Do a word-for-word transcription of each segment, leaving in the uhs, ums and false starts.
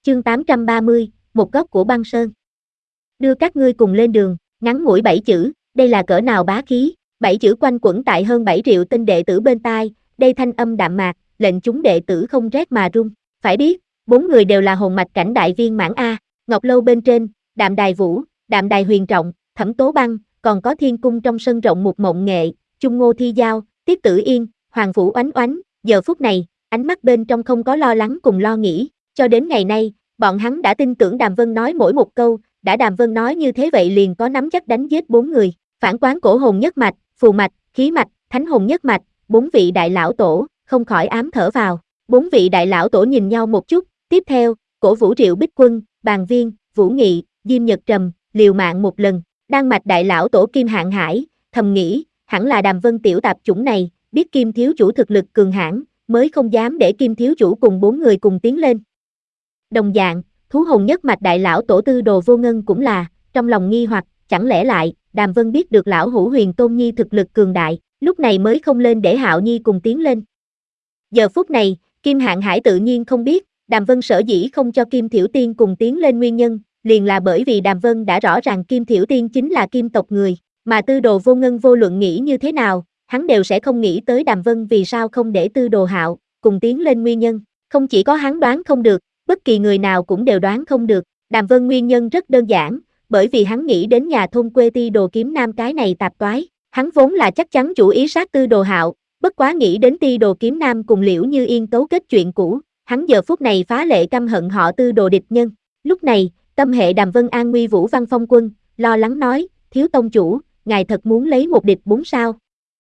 Chương tám trăm ba mươi, một góc của băng sơn. Đưa các ngươi cùng lên đường, ngắn ngủi bảy chữ, đây là cỡ nào bá khí, bảy chữ quanh quẩn tại hơn bảy triệu tên đệ tử bên tai, đây thanh âm đạm mạc, lệnh chúng đệ tử không rét mà run. Phải biết, bốn người đều là hồn mạch cảnh đại viên mãn A, Ngọc Lâu bên trên, Đạm Đài Vũ, Đạm Đài Huyền Trọng, Thẩm Tố Băng, còn có Thiên Cung trong sân rộng một mộng nghệ, Chung Ngô Thi Giao, Tiết Tử Yên, Hoàng Phủ Oánh Oánh, giờ phút này, ánh mắt bên trong không có lo lắng cùng lo nghĩ, cho đến ngày nay, bọn hắn đã tin tưởng Đàm Vân nói mỗi một câu, đã Đàm Vân nói như thế vậy liền có nắm chắc đánh giết bốn người, phản quán cổ hồn nhất mạch, phù mạch, khí mạch, thánh hồn nhất mạch, bốn vị đại lão tổ, không khỏi ám thở vào, bốn vị đại lão tổ nhìn nhau một chút, tiếp theo, cổ Vũ Triệu Bích Quân, Bàn Viên, Vũ Nghị, Diêm Nhật Trầm, liều mạng một lần, Đan Mạch đại lão tổ Kim Hạng Hải, thầm nghĩ, hẳn là Đàm Vân tiểu tạp chủng này, biết Kim thiếu chủ thực lực cường hãn, mới không dám để Kim thiếu chủ cùng bốn người cùng tiến lên. Đồng dạng, thú hồn nhất mạch đại lão tổ Tư Đồ Vô Ngân cũng là, trong lòng nghi hoặc, chẳng lẽ lại, Đàm Vân biết được lão hữu Huyền Tôn Nhi thực lực cường đại, lúc này mới không lên để Hạo Nhi cùng tiến lên. Giờ phút này, Kim Hạng Hải tự nhiên không biết, Đàm Vân sở dĩ không cho Kim Thiểu Tiên cùng tiến lên nguyên nhân, liền là bởi vì Đàm Vân đã rõ ràng Kim Thiểu Tiên chính là Kim tộc người, mà Tư Đồ Vô Ngân vô luận nghĩ như thế nào, hắn đều sẽ không nghĩ tới Đàm Vân vì sao không để Tư Đồ Hạo cùng tiến lên nguyên nhân, không chỉ có hắn đoán không được, bất kỳ người nào cũng đều đoán không được, Đàm Vân nguyên nhân rất đơn giản, bởi vì hắn nghĩ đến nhà thôn quê Ti Đồ Kiếm Nam cái này tạp toái, hắn vốn là chắc chắn chủ ý sát Tư Đồ Hạo, bất quá nghĩ đến Ti Đồ Kiếm Nam cùng Liễu Như Yên cấu kết chuyện cũ, hắn giờ phút này phá lệ căm hận họ Tư Đồ địch nhân. Lúc này, tâm hệ Đàm Vân an nguy Vũ Văn Phong Quân, lo lắng nói, thiếu tông chủ, ngài thật muốn lấy một địch bốn sao?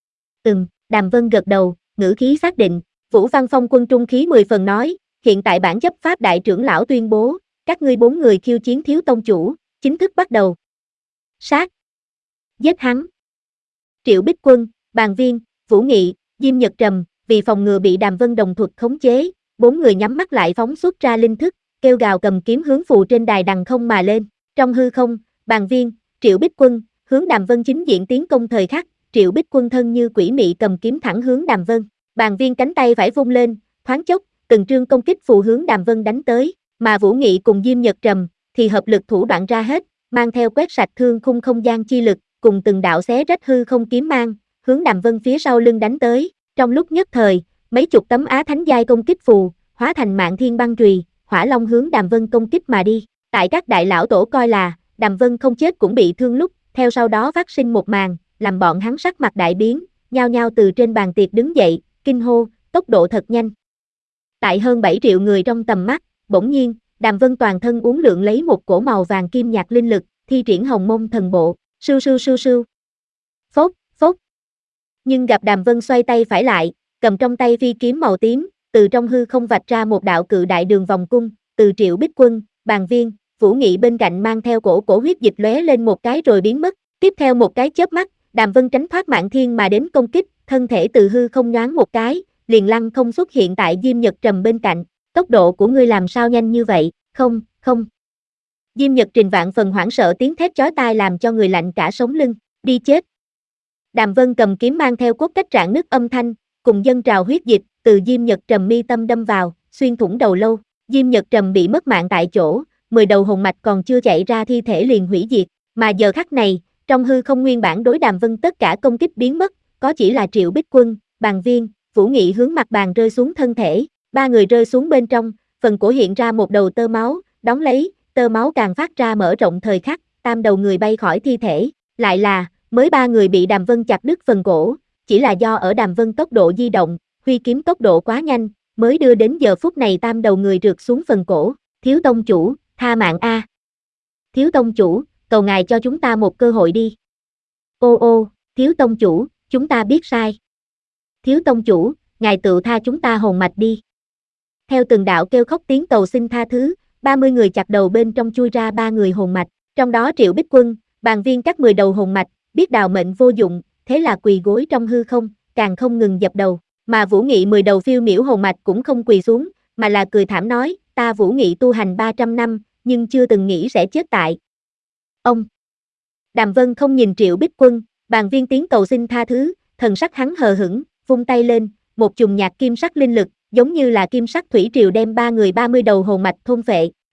Ừm, Đàm Vân gật đầu, ngữ khí xác định, Vũ Văn Phong Quân trung khí mười phần nói, hiện tại bản chấp pháp đại trưởng lão tuyên bố, các ngươi bốn người khiêu chiến thiếu tông chủ, chính thức bắt đầu. Sát. Giết hắn. Triệu Bích Quân, Bàn Viên, Vũ Nghị, Diêm Nhật Trầm, vì phòng ngừa bị Đàm Vân đồng thuật khống chế, bốn người nhắm mắt lại phóng xuất ra linh thức, kêu gào cầm kiếm hướng phù trên đài đằng không mà lên, trong hư không, Bàn Viên, Triệu Bích Quân, hướng Đàm Vân chính diện tiến công thời khắc, Triệu Bích Quân thân như quỷ mị cầm kiếm thẳng hướng Đàm Vân, Bàn Viên cánh tay phải vung lên, thoáng chốc, từng trương công kích phù hướng Đàm Vân đánh tới, mà Vũ Nghị cùng Diêm Nhật Trầm thì hợp lực thủ đoạn ra hết, mang theo quét sạch thương khung không gian chi lực, cùng từng đạo xé rách hư không kiếm mang, hướng Đàm Vân phía sau lưng đánh tới, trong lúc nhất thời, mấy chục tấm á thánh giai công kích phù, hóa thành Mạn Thiên băng chùy, hỏa long hướng Đàm Vân công kích mà đi, tại các đại lão tổ coi là, Đàm Vân không chết cũng bị thương lúc, theo sau đó phát sinh một màn, làm bọn hắn sắc mặt đại biến, nhao nhao từ trên bàn tiệc đứng dậy, kinh hô, tốc độ thật nhanh. Tại hơn bảy triệu người trong tầm mắt, bỗng nhiên, Đàm Vân toàn thân uốn lượn lấy một cổ màu vàng kim nhạt linh lực, thi triển Hồng Mông thần bộ, sưu sưu sưu sưu. Phốc, phốc. Nhưng gặp Đàm Vân xoay tay phải lại, cầm trong tay phi kiếm màu tím, từ trong hư không vạch ra một đạo cự đại đường vòng cung, từ Triệu Bích Quân, Bàn Viên, Vũ Nghị bên cạnh mang theo cổ cổ huyết dịch lóe lên một cái rồi biến mất, tiếp theo một cái chớp mắt, Đàm Vân tránh thoát Mạn Thiên mà đến công kích, thân thể từ hư không nhoáng một cái, liền lăng không xuất hiện tại Diêm Nhật Trầm bên cạnh, tốc độ của ngươi làm sao nhanh như vậy, không, không. Diêm Nhật Trình vạn phần hoảng sợ tiếng thét chói tai làm cho người lạnh cả sống lưng, đi chết. Đàm Vân cầm kiếm mang theo cốt cách rạn nứt âm thanh, cùng dâng trào huyết dịch, từ Diêm Nhật Trầm mi tâm đâm vào, xuyên thủng đầu lâu, Diêm Nhật Trầm bị mất mạng tại chỗ, mười đầu hồn mạch còn chưa chạy ra thi thể liền hủy diệt, mà giờ khắc này, trong hư không nguyên bản đối Đàm Vân tất cả công kích biến mất, có chỉ là Triệu Bích Quân, Bàn Viên, Vũ Nghị hướng mặt bàn rơi xuống thân thể, ba người rơi xuống bên trong, phần cổ hiện ra một đầu tơ máu, đón lấy, tơ máu càng phát ra mở rộng thời khắc, tam đầu người bay khỏi thi thể, lại là, mới ba người bị Đàm Vân chặt đứt phần cổ, chỉ là do ở Đàm Vân tốc độ di động, huy kiếm tốc độ quá nhanh, mới đưa đến giờ phút này tam đầu người rượt xuống phần cổ, thiếu tông chủ, tha mạng a. Thiếu tông chủ, cầu ngài cho chúng ta một cơ hội đi. Ô ô, thiếu tông chủ, chúng ta biết sai. Thiếu tông chủ, ngài tự tha chúng ta hồn mạch đi. Theo từng đạo kêu khóc tiếng cầu xin tha thứ, ba mươi người chặt đầu bên trong chui ra ba người hồn mạch, trong đó Triệu Bích Quân, Bàn Viên các mười đầu hồn mạch, biết đào mệnh vô dụng, thế là quỳ gối trong hư không, càng không ngừng dập đầu, mà Vũ Nghị mười đầu phiêu miểu hồn mạch cũng không quỳ xuống, mà là cười thảm nói, ta Vũ Nghị tu hành ba trăm năm, nhưng chưa từng nghĩ sẽ chết tại. Ông. Đàm Vân không nhìn Triệu Bích Quân, Bàn Viên tiếng cầu xin tha thứ, thần sắc hắn hờ hững, vung tay lên, một chùm nhạt kim sắc linh lực, giống như là kim sắc thủy triều đem ba người ba mươi đầu hồn mạch thôn phệ,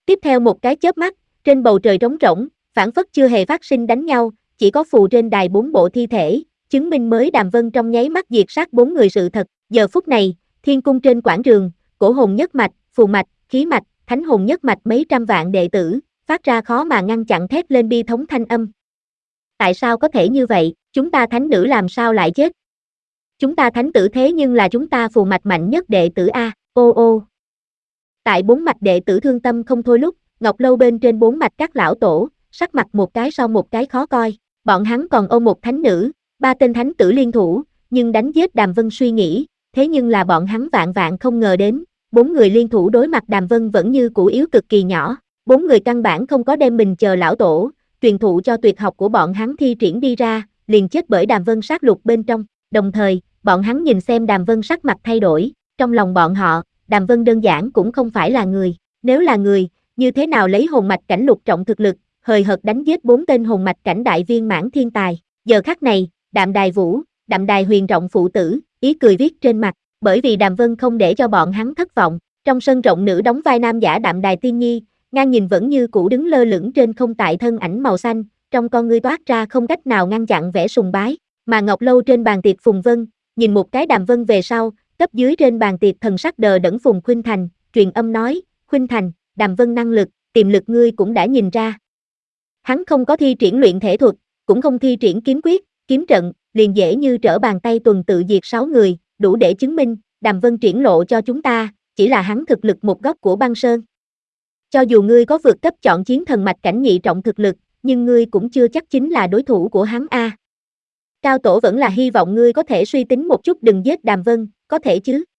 Tiếp theo một cái chớp mắt, trên bầu trời trống rỗng, phảng phất chưa hề phát sinh đánh nhau, chỉ có phù trên đài bốn bộ thi thể, chứng minh mới Đàm Vân trong nháy mắt diệt sát bốn người sự thật. Giờ phút này, thiên cung trên quảng trường, cổ hồn nhất mạch, phù mạch, khí mạch, thánh hồn nhất mạch mấy trăm vạn đệ tử, phát ra khó mà ngăn chặn thét lên bi thống thanh âm. Tại sao có thể như vậy, chúng ta thánh nữ làm sao lại chết? Chúng ta thánh tử thế nhưng là chúng ta phù mạch mạnh nhất đệ tử A, ô ô. Tại bốn mạch đệ tử thương tâm không thôi lúc, Ngọc Lâu bên trên bốn mạch các lão tổ, sắc mặt một cái sau một cái khó coi, bọn hắn còn ôm một thánh nữ, ba tên thánh tử liên thủ, nhưng đánh giết Đàm Vân suy nghĩ, thế nhưng là bọn hắn vạn vạn không ngờ đến, bốn người liên thủ đối mặt Đàm Vân vẫn như củ yếu cực kỳ nhỏ, bốn người căn bản không có đem mình chờ lão tổ, truyền thụ cho tuyệt học của bọn hắn thi triển đi ra, liền chết bởi Đàm Vân sát lục bên trong, đồng thời, bọn hắn nhìn xem Đàm Vân sắc mặt thay đổi, trong lòng bọn họ, Đàm Vân đơn giản cũng không phải là người, nếu là người, như thế nào lấy hồn mạch cảnh lục trọng thực lực, hời hợt đánh giết bốn tên hồn mạch cảnh đại viên mãn thiên tài, giờ khắc này, Đạm Đài Vũ, Đạm Đài Huyền Trọng phụ tử, ý cười viết trên mặt, bởi vì Đàm Vân không để cho bọn hắn thất vọng, trong sân rộng nữ đóng vai nam giả Đạm Đài Tiên Nhi, ngang nhìn vẫn như cũ đứng lơ lửng trên không tại thân ảnh màu xanh, trong con ngươi toát ra không cách nào ngăn chặn vẻ sùng bái, mà Ngọc Lâu trên bàn tiệc Phùng Vân, nhìn một cái Đàm Vân về sau, cấp dưới trên bàn tiệc thần sắc đờ đẫn Phùng Khuynh Thành, truyền âm nói, Khuynh Thành, Đàm Vân năng lực, tiềm lực ngươi cũng đã nhìn ra. Hắn không có thi triển luyện thể thuật, cũng không thi triển kiếm quyết, kiếm trận, liền dễ như trở bàn tay tuần tự diệt sáu người, đủ để chứng minh, Đàm Vân triển lộ cho chúng ta, chỉ là hắn thực lực một góc của băng sơn. Cho dù ngươi có vượt cấp chọn chiến thần mạch cảnh nhị trọng thực lực, nhưng ngươi cũng chưa chắc chính là đối thủ của hắn a. Cao tổ vẫn là hy vọng ngươi có thể suy tính một chút đừng giết Đàm Vân, có thể chứ?